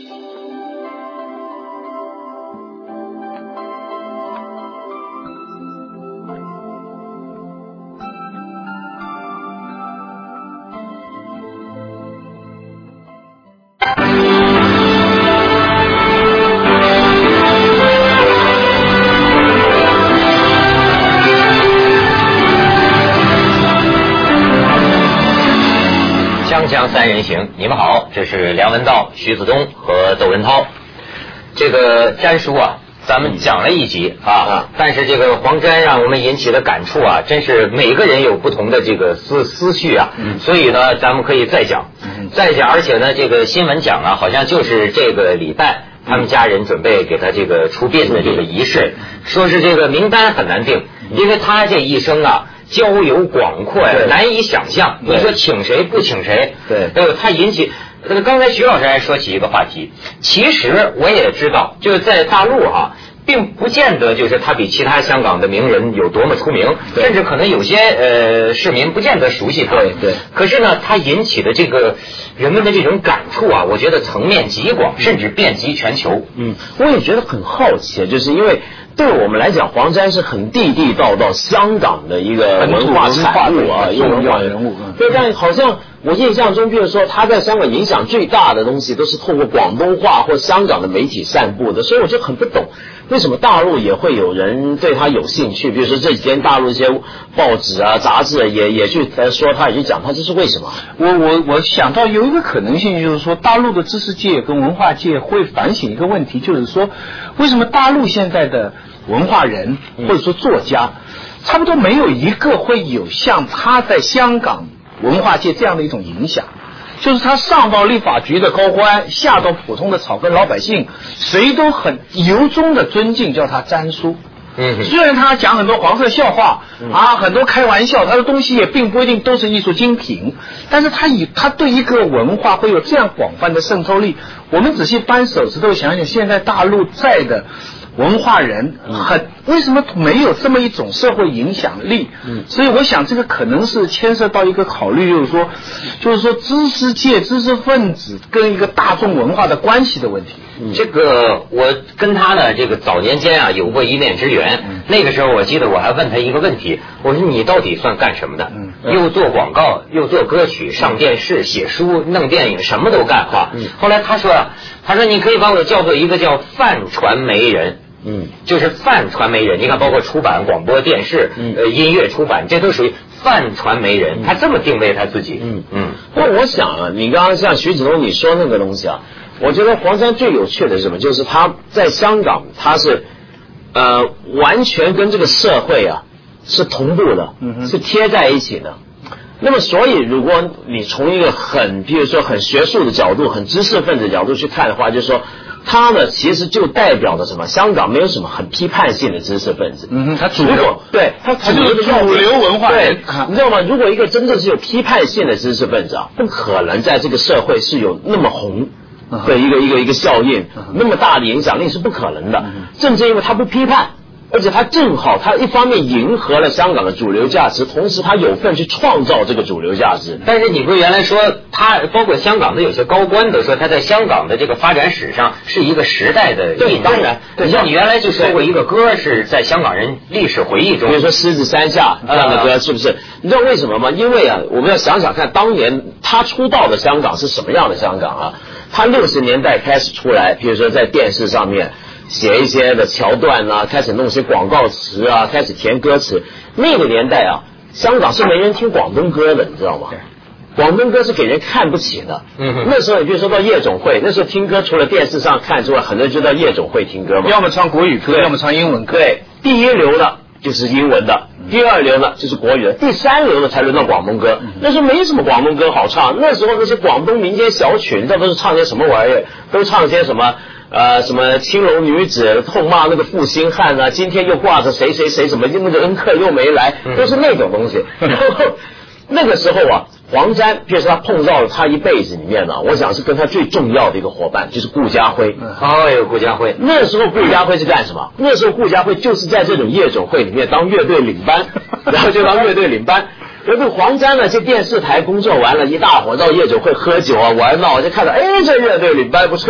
锵三人行，你们好，这是梁文道、徐子东和窦文涛。这个詹叔啊，咱们讲了一集啊，但是这个黄沾让我们引起的感触啊，真是每个人有不同的这个思绪啊，所以呢，咱们可以再讲，而且呢，这个新闻讲啊，好像就是这个礼拜。他们家人准备给他这个出殡的这个仪式，说是这个名单很难定，因为他这一生啊交友广阔呀，难以想象。你说请谁不请谁？对，他引起。刚才徐老师还说起一个话题，其实我也知道，就是在大陆哈，并不见得就是他比其他香港的名人有多么出名，甚至可能有些市民不见得熟悉他。对。可是呢，他引起的这个人们的这种感触啊，我觉得层面极广，甚至遍及全球。 我也觉得很好奇，就是因为对我们来讲，黄沾是很地地道道香港的一个文化产物啊，一个文化人物。对，但好像我印象中，比如说他在香港影响最大的东西，都是透过广东话或香港的媒体散布的，所以我就很不懂。为什么大陆也会有人对他有兴趣？比如说这几天大陆一些报纸啊、杂志也去说他，也去讲他，这是为什么？ 我想到有一个可能性，就是说大陆的知识界跟文化界会反省一个问题，就是说为什么大陆现在的文化人或者说作家，差不多没有一个会有像他在香港文化界这样的一种影响。就是他上到立法局的高官，下到普通的草根老百姓，谁都很由衷的尊敬，叫他詹叔。虽然他讲很多黄色笑话很多开玩笑，他的东西也并不一定都是艺术精品，但是他对一个文化会有这样广泛的渗透力。我们仔细扳手指头想想，现在大陆在的文化人为什么没有这么一种社会影响力？所以我想这个可能是牵涉到一个考虑，就是说知识界知识分子跟一个大众文化的关系的问题。 这个我跟他呢这个早年间啊有过一面之缘。那个时候我记得我还问他一个问题，我说你到底算干什么的？又做广告，又做歌曲，上电视，写书，弄电影，什么都干哈。后来他说你可以把我叫做一个叫泛传媒人。就是泛传媒人，你看包括出版、广播电视、音乐出版，这都属于泛传媒人，他这么定位他自己。 不过我想啊，你刚刚像徐子东你说那个东西啊，我觉得黄沾最有趣的是什么？就是他在香港他是完全跟这个社会啊是同步的，是贴在一起的。那么所以如果你从一个比如说很学术的角度，很知识分子的角度去看的话，就是说他呢其实就代表着什么？香港没有什么很批判性的知识分子。 他主流， 对，他就是主流文化人。 你知道吗？如果一个真正是有批判性的知识分子啊，不可能在这个社会是有那么红的一个效应，那么大的影响力是不可能的。正正因为他不批判，而且他正好他一方面迎合了香港的主流价值，同时他有份去创造这个主流价值。 但是你不是原来说他包括香港的有些高官都说他在香港的这个发展史上是一个时代的印记。 当然， 你像你原来就说过一个歌是在香港人历史回忆中， 比如说《狮子山下》这样的歌，是不是？你知道为什么吗？因为啊，我们要想想看，当年他出道的香港是什么样的香港啊？他60年代开始出来，比如说在电视上面写一些的桥段啊，开始弄些广告词啊，开始填歌词。那个年代啊，香港是没人听广东歌的，你知道吗？广东歌是给人看不起的。那时候你比如说到夜总会，那时候听歌除了电视上看之外，很多人就到夜总会听歌嘛， 要么唱国语歌，要么唱英文歌。 对，第一流的就是英文的，第二流呢就是国语的，第三流的才轮到广东歌。那时候没什么广东歌好唱，那时候那些广东民间小曲，你知道都是唱些什么玩意儿？都唱些什么什么青楼女子痛骂那个负心汉啊，今天又挂着谁谁谁什么那个恩客又没来，都是那种东西。然后那个时候啊，黄沾就是他碰到了他一辈子里面呢，我想是跟他最重要的一个伙伴，就是顾嘉辉。 顾嘉辉。 那时候顾嘉辉是干什么？那时候顾嘉辉就是在这种夜总会里面当乐队领班，然后就当乐队领班。然后黄沾呢，去电视台工作完了，一大伙到夜总会喝酒啊玩闹，就看到这乐队领班不错。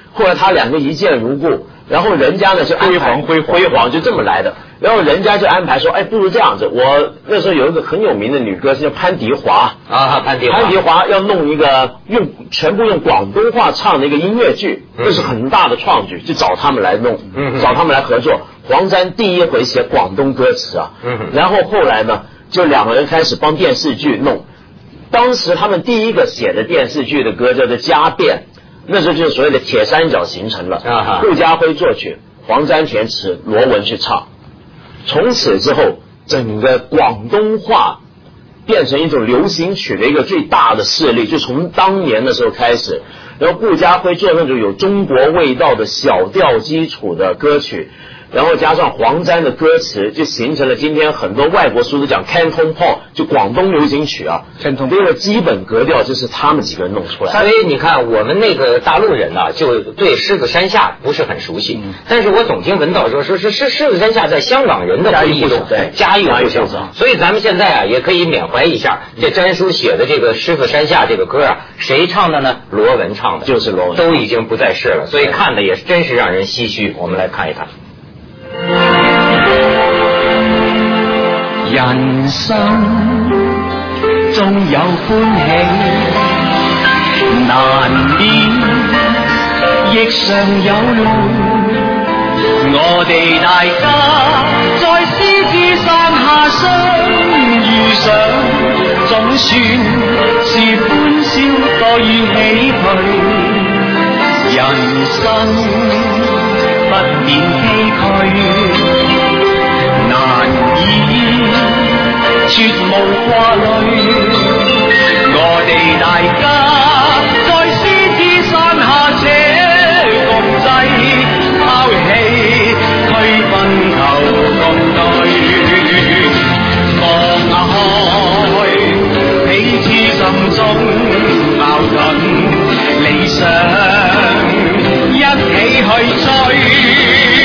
后来他两个一见如故，然后人家呢就安排辉煌就这么来的，然后人家就安排说，哎，不如这样子，我那时候有一个很有名的女歌星叫潘迪华啊，潘迪华要弄一个全部用广东话唱的一个音乐剧，这是很大的创举，就找他们来弄，找他们来合作。黄沾第一回写广东歌词啊，然后后来呢，就两个人开始帮电视剧弄。当时他们第一个写的电视剧的歌叫做《家变》，那时候就是所谓的铁三角形成了，顾嘉辉作曲，黄沾填词，罗文去唱。从此之后，整个广东话变成一种流行曲的一个最大的势力，就从当年的时候开始。然后顾嘉辉做那种有中国味道的小调基础的歌曲，然后加上黄沾的歌词，就形成了今天很多外国书都讲 Canton Pop， 就广东流行曲啊。这个基本格调就是他们几个人弄出来的。 所以你看，我们那个大陆人呢，就对狮子山下不是很熟悉。但是我总听文道说是狮子山下在香港人的记忆中家喻户晓。所以咱们现在啊，也可以缅怀一下这詹叔写的这个狮子山下这个歌啊，谁唱的呢？罗文唱的， 就是罗文， 都已经不在世了。所以看的也是真是让人唏嘘。我们来看一看。 人生縱有歡喜，難免亦常有淚。我哋大家在獅子山下相遇上，總算是歡笑多於唏噓。人生不免崎嶇，難以絕無掛慮，我哋大家在獅子山下這共濟，拋棄區分求共對。望下開，彼此心中矛盾，理想一起去追。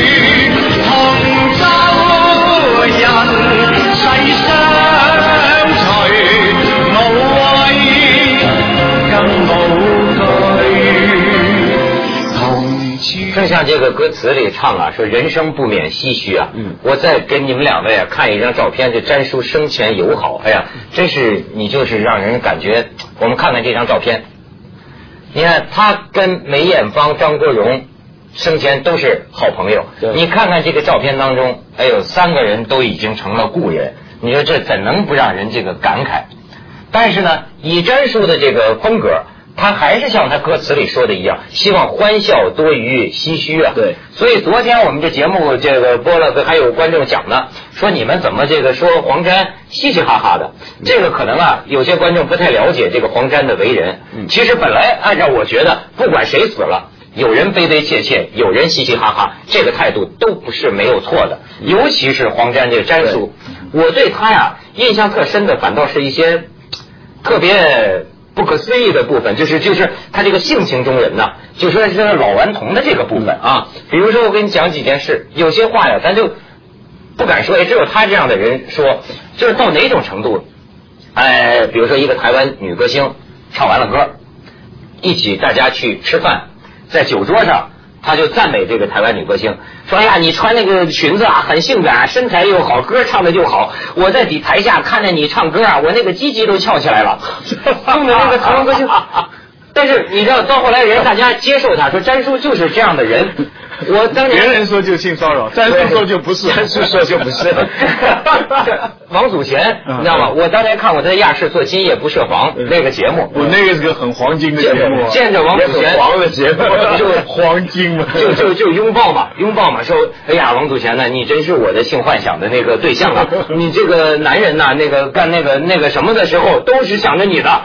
正像这个歌词里唱啊，说人生不免唏嘘啊。我再给你们两位啊看一张照片，这詹叔生前友好，哎呀，真是你就是让人感觉。我们看看这张照片，你看他跟梅艳芳、张国荣生前都是好朋友。你看看这个照片当中，哎呦，三个人都已经成了故人，你说这怎能不让人这个感慨？但是呢，以詹叔的这个风格，他还是像他歌词里说的一样，希望欢笑多于唏嘘啊。 对， 所以昨天我们这节目这个播了，还有观众讲呢，说你们怎么这个说黄沾嘻嘻哈哈的？这个可能啊，有些观众不太了解这个黄沾的为人。其实本来按照我觉得，不管谁死了，有人悲悲切切，有人嘻嘻哈哈，这个态度都不是没有错的。尤其是黄沾这个詹叔，我对他呀印象特深的，反倒是一些特别不可思议的部分，就是他这个性情中人呐，就说是老顽童的这个部分啊。比如说我跟你讲几件事，有些话呀咱就不敢说，也只有他这样的人说，就是到哪种程度。比如说一个台湾女歌星唱完了歌，一起大家去吃饭，在酒桌上他就赞美这个台湾女歌星，说哎呀，你穿那个裙子啊很性感，身材又好，歌唱的又好，我在台下看着你唱歌啊，我那个鸡鸡都翘起来了。用的那个台湾歌星，但是你知道到后来人大家接受他，说詹叔就是这样的人。我当年别人说就性骚扰，詹叔说就不是， 詹叔说就不是。 王祖贤你知道吗？我当年看过他在亚视做《今夜不设防》那个节目， 我那个是个很黄金的节目， 见着王祖贤黄的节目就黄金嘛， 就拥抱嘛，说哎呀，王祖贤呢，你真是我的性幻想的那个对象啊，你这个男人呐，那个干那个什么的时候都是想着你的，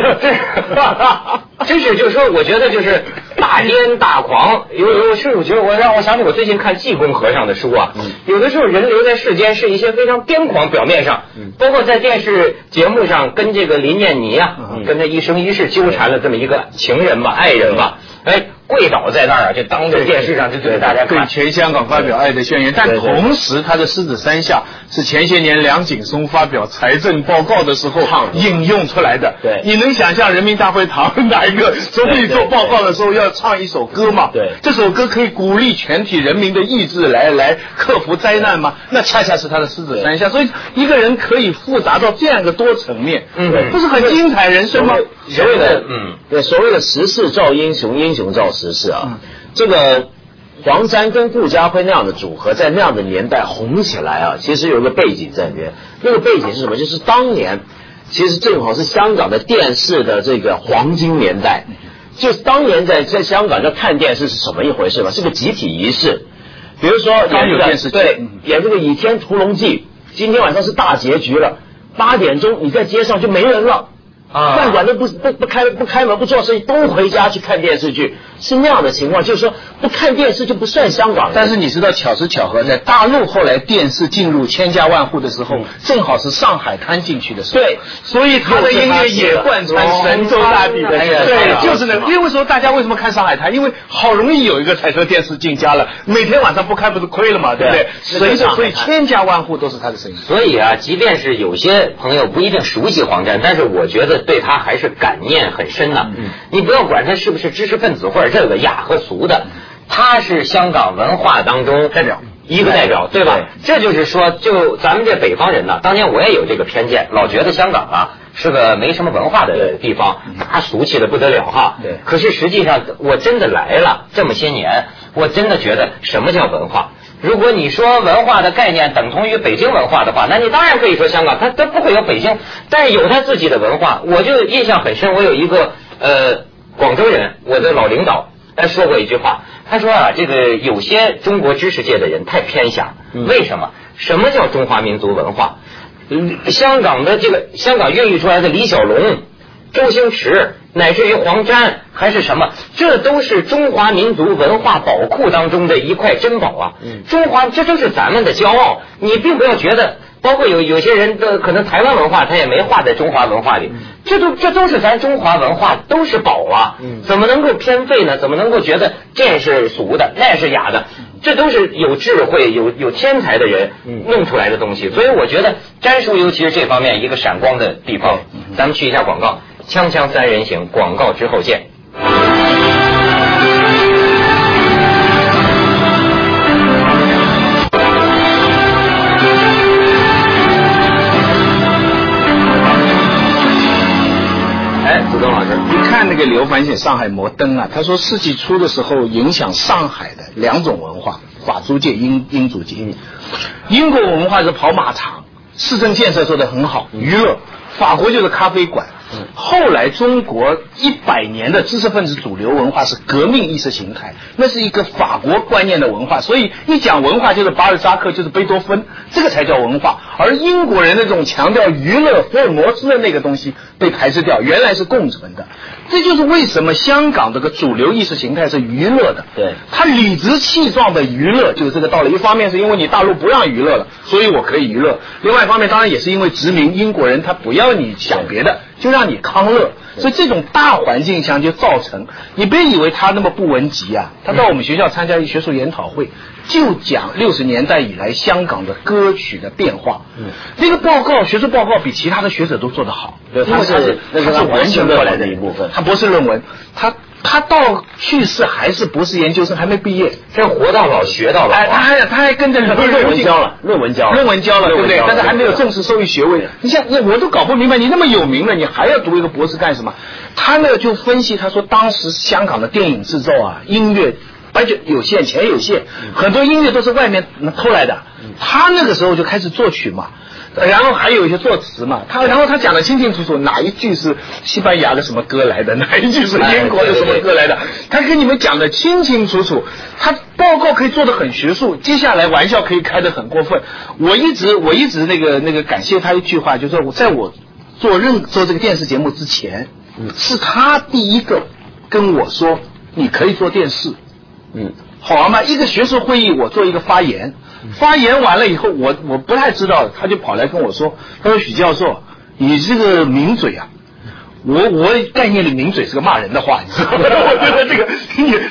真是就是说，我觉得就是大癫大狂，我觉得让我想起我最近看济公和尚的书啊，有的时候人留在世间是一些非常癫狂，表面上，包括在电视节目上跟这个林念妮啊，跟他一生一世纠缠了这么一个情人吧、爱人吧， 跪倒在那儿啊，就当着电视上就给大家看， 对全香港发表爱的宣言。但同时，他的狮子山下是前些年梁景松发表财政报告的时候引用出来的。 对， 你能想象人民大会堂哪一个总理做报告的时候要唱一首歌吗？ 对， 这首歌可以鼓励全体人民的意志来克服灾难吗？那恰恰是他的狮子山下。所以一个人可以复杂到这样一个多层面，不是很精彩人生吗？ 所谓的对，所谓的时势造英雄，英雄造时势啊。这个黄沾跟顾嘉辉那样的组合，在那样的年代红起来啊，其实有一个背景在里面。那个背景是什么？就是当年其实正好是香港的电视的这个黄金年代。就当年在香港要看电视是什么一回事嘛？是个集体仪式。比如说刚有电视机， 对，演这个《倚天屠龙记》，今天晚上是大结局了，8点钟你在街上就没人了。饭馆都不开门不做生意，都回家去看电视剧，是那样的情况。就是说不看电视就不算香港人。 但是你知道巧是巧合，在大陆后来电视进入千家万户的时候，正好是上海滩进去的时候。 对， 所以他的音乐也贯穿神州大地的。对，就是那个。因为说大家为什么看上海滩？因为好容易有一个彩色电视进家了，每天晚上不看不是亏了嘛，对不对？所以千家万户都是他的声音。 所以啊，即便是有些朋友不一定熟悉黄沾，但是我觉得对他还是感念很深的。你不要管他是不是知识分子或者这个雅和俗的，他是香港文化当中一个代表，对吧？这就是说，就咱们这北方人呢，当年我也有这个偏见，老觉得香港啊是个没什么文化的地方，他俗气的不得了哈。 对。 可是实际上，我真的来了这么些年，我真的觉得什么叫文化？如果你说文化的概念等同于北京文化的话，那你当然可以说香港它不会有北京，但是有它自己的文化。我就印象很深，我有一个广州人，我的老领导他说过一句话，他说啊，这个有些中国知识界的人太偏狭。为什么？什么叫中华民族文化？香港孕育出来的李小龙、周星驰，乃至于黄沾还是什么，这都是中华民族文化宝库当中的一块珍宝啊！这都是咱们的骄傲。你并不要觉得，包括有些人的可能台湾文化他也没划在中华文化里，这都是咱中华文化，都是宝啊！怎么能够偏废呢？怎么能够觉得这是俗的，那是雅的？这都是有智慧、有天才的人弄出来的东西。所以我觉得沾叔尤其是这方面一个闪光的地方。咱们去一下广告。锵锵三人行，广告之后见。子东老师， 你看那个刘凡写《上海摩登》啊，他说世纪初的时候影响上海的2种文化，法租界、英租界。英国文化是跑马场，市政建设做得很好，娱乐；法国就是咖啡馆。后来中国100年的知识分子主流文化是革命意识形态，那是一个法国观念的文化，所以一讲文化就是巴尔扎克，就是贝多芬，这个才叫文化。而英国人那种强调娱乐福尔摩斯的那个东西被排斥掉，原来是共存的。这就是为什么香港这个主流意识形态是娱乐的， 对， 它理直气壮的娱乐就是这个道理。一方面是因为你大陆不让娱乐了，所以我可以娱乐；另外一方面当然也是因为殖民英国人他不要你想别的，就让你康乐。所以这种大环境下就造成，你别以为他那么不文集啊，他到我们学校参加一学术研讨会，就讲60年代以来香港的歌曲的变化。那个报告，学术报告比其他的学者都做得好，因为他是完全过来的一部分。 他博士论文，他到去世还是博士研究生，还没毕业， 这活到老学到老。 他还跟着论文交了，对不对？但是还没有正式授予学位。你像我都搞不明白，你那么有名了，你还要读一个博士干什么？他呢就分析，他说当时香港的电影制造啊，音乐budget有限，钱有限，很多音乐都是外面偷来的。他那个时候就开始作曲嘛。然后还有一些作词嘛，然后他讲得清清楚楚，哪一句是西班牙的什么歌来的，哪一句是英国的什么歌来的，他跟你们讲得清清楚楚。他报告可以做得很学术，接下来玩笑可以开得很过分。我一直那个感谢他一句话，就是我在我做这个电视节目之前，是他第一个跟我说你可以做电视。好玩吗？一个学术会议，我做一个发言完了以后，我不太知道，他就跑来跟我说，他说许教授，你这个名嘴啊，我概念里名嘴是个骂人的话，你知道吗？我觉得这个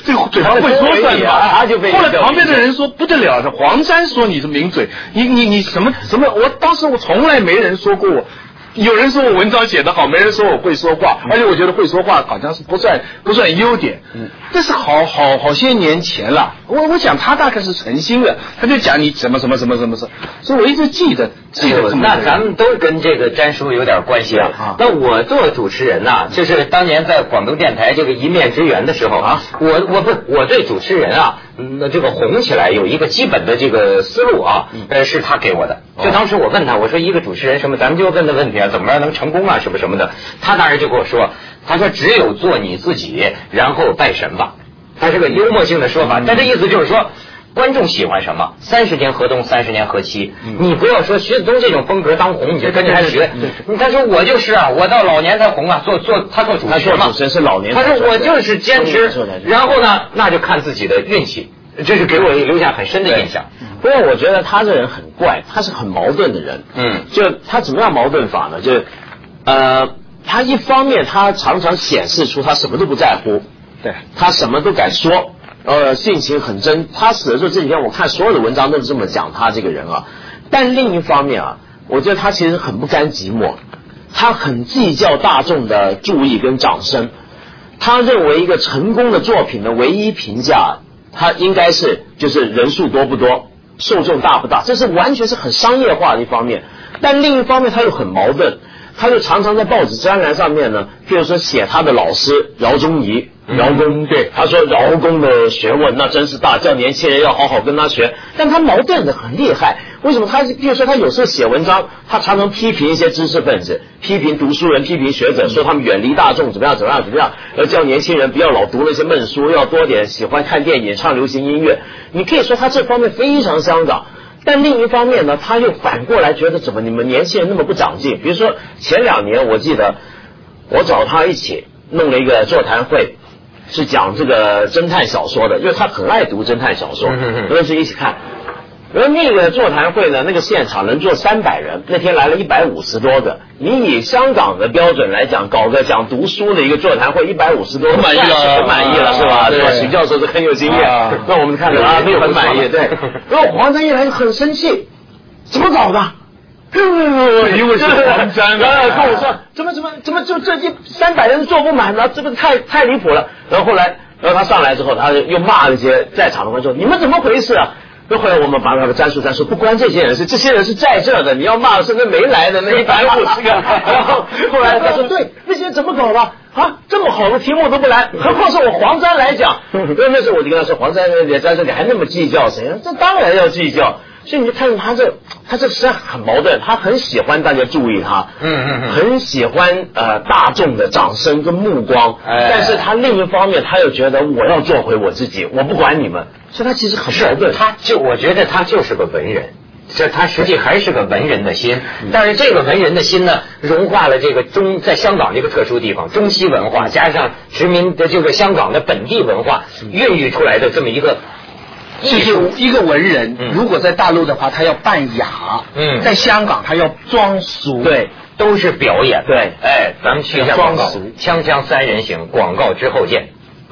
他会说算吧？ 他就被后来旁边的人说不得了，黄沾说你是名嘴，你什么？我当时我从来没人说过我。有人说我文章写得好，没人说我会说话，而且我觉得会说话好像是不算优点。这是好些年前了。我想他大概是诚心的，他就讲你什么，所以我一直记得。 那咱们都跟这个詹叔有点关系啊。那我做主持人呐，就是当年在广东电台这个一面之缘的时候啊，我对主持人啊，这个红起来有一个基本的这个思路啊，是他给我的。就当时我问他，我说一个主持人什么，咱们就问的问题啊，怎么样能成功啊，什么的。他当时就跟我说，他说只有做你自己，然后拜神吧。他是个幽默性的说法，但这意思就是说。观众喜欢什么？30年河东，30年河西。你不要说徐子东这种风格当红，你就跟着他学。他说我就是啊，我到老年才红啊。他做主持人嘛， 主持人是老年。 他说我就是坚持，然后呢，那就看自己的运气。这是给我留下很深的印象。 不过我觉得他这人很怪，他是很矛盾的人。就他怎么样矛盾法呢？就他一方面他常常显示出他什么都不在乎， 对他什么都敢说。性情很真，他死的时候这几天我看所有的文章都是这么讲他这个人啊。但另一方面啊，我觉得他其实很不甘寂寞，他很计较大众的注意跟掌声。他认为一个成功的作品的唯一评价，他应该是就是人数多不多，受众大不大，这是完全是很商业化的一方面。但另一方面他又很矛盾，他就常常在报纸专栏上面呢，譬如说写他的老师饶宗颐。饶公对他说饶公的学问那真是大，叫年轻人要好好跟他学。但他矛盾的很厉害，为什么？他比如说他有时候写文章，他常常批评一些知识分子，批评读书人，批评学者，说他们远离大众怎么样，要叫年轻人不要老读那些闷书，要多点喜欢看电影，唱流行音乐。你可以说他这方面非常香港。但另一方面呢，他又反过来觉得怎么你们年轻人那么不长进。比如说前2年我记得我找他一起弄了一个座谈会，是讲这个侦探小说的，因为他很爱读侦探小说，我们是一起看。而那个座谈会呢，那个现场能坐300人，那天来了150多个。你以香港的标准来讲，搞个讲读书的一个座谈会，150多个， 很满意了是吧？对吧？许教授是很有经验，那我们看着啊，都很满意。对，然后黄沾一来就很生气，怎么搞的？ 因为是黄沾跟我说怎么就这300人坐不满了，这个太离谱了。然后他上来之后，他又骂那些在场的观众，你们怎么回事啊？那后来我们把他的詹叔不关这些人事，这些人是在这的，你要骂的是那没来的那150个。然后后来他说对，那些人怎么搞的啊？这么好的题目都不来，何况是我黄沾来讲。那时候我就跟他说，黄沾在这里还那么计较谁？这当然要计较。所以你就看他这实际上很矛盾，他很喜欢大家注意他，很喜欢大众的掌声跟目光，但是他另一方面他又觉得我要做回我自己，我不管你们，所以他其实很矛盾。 我觉得他就是个文人，这他实际还是个文人的心，但是这个文人的心呢，融化了这个在香港这个特殊地方中西文化，加上殖民的这个香港的本地文化，孕育出来的这么一个。 就是一个文人，如果在大陆的话，他要扮雅；在香港他要装俗， 对，都是表演。 对， 咱们去一下广告，锵锵3人行，广告之后见。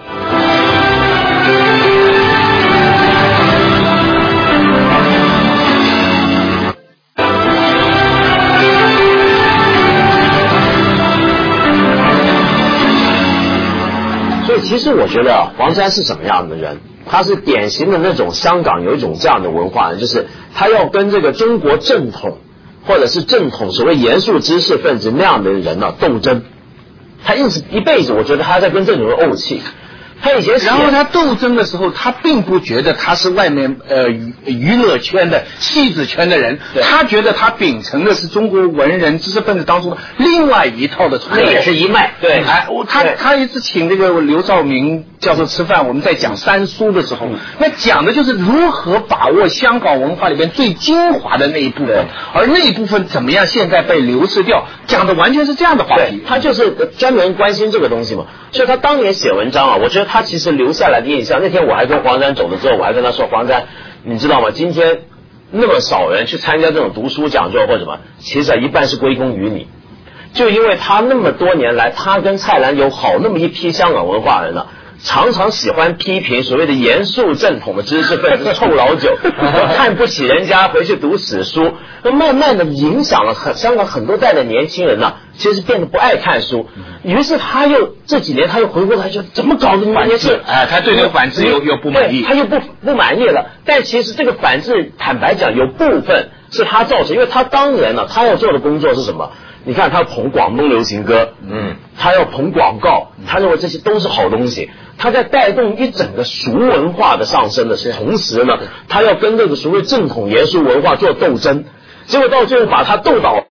所以其实我觉得黄沾是什么样的人？他是典型的那种香港有一种这样的文化，就是他要跟这个中国正统或者是正统所谓严肃知识分子那样的人呢斗争。他一辈子我觉得他在跟这种人怄气。他以前然后他斗争的时候，他并不觉得他是外面娱乐圈的戏子圈的人，他觉得他秉承的是中国文人知识分子当中的另外一套的传统， 也是一脉。 对， 他一次请这个刘兆明教授吃饭，我们在讲三苏的时候，那讲的就是如何把握香港文化里边最精华的那一部分，而那一部分怎么样现在被流失掉，讲的完全是这样的话题。 他就是专门关心这个东西嘛，所以他当年写文章啊，我觉得他其实留下来的印象。那天我还跟黄沾走了之后，我还跟他说，黄沾，你知道吗？今天那么少人去参加这种读书讲座或者什么，其实一半是归功于你。就因为他那么多年来，他跟蔡澜有好那么一批香港文化人呢， 常常喜欢批评所谓的严肃正统的知识分子臭老九，看不起人家，回去读史书，那慢慢的影响了香港很多代的年轻人呢，其实变得不爱看书。于是他又这几年他又回过来，就怎么搞的反制？ 他对这个反制又不满意， 他又不满意了。但其实这个反制，坦白讲，有部分是他造成，因为他当年呢，他要做的工作是什么？你看他捧广东流行歌，他要捧广告，他认为这些都是好东西，他在带动一整个俗文化的上升的同时呢，他要跟这个所谓正统严肃文化做斗争，结果到最后把他斗倒。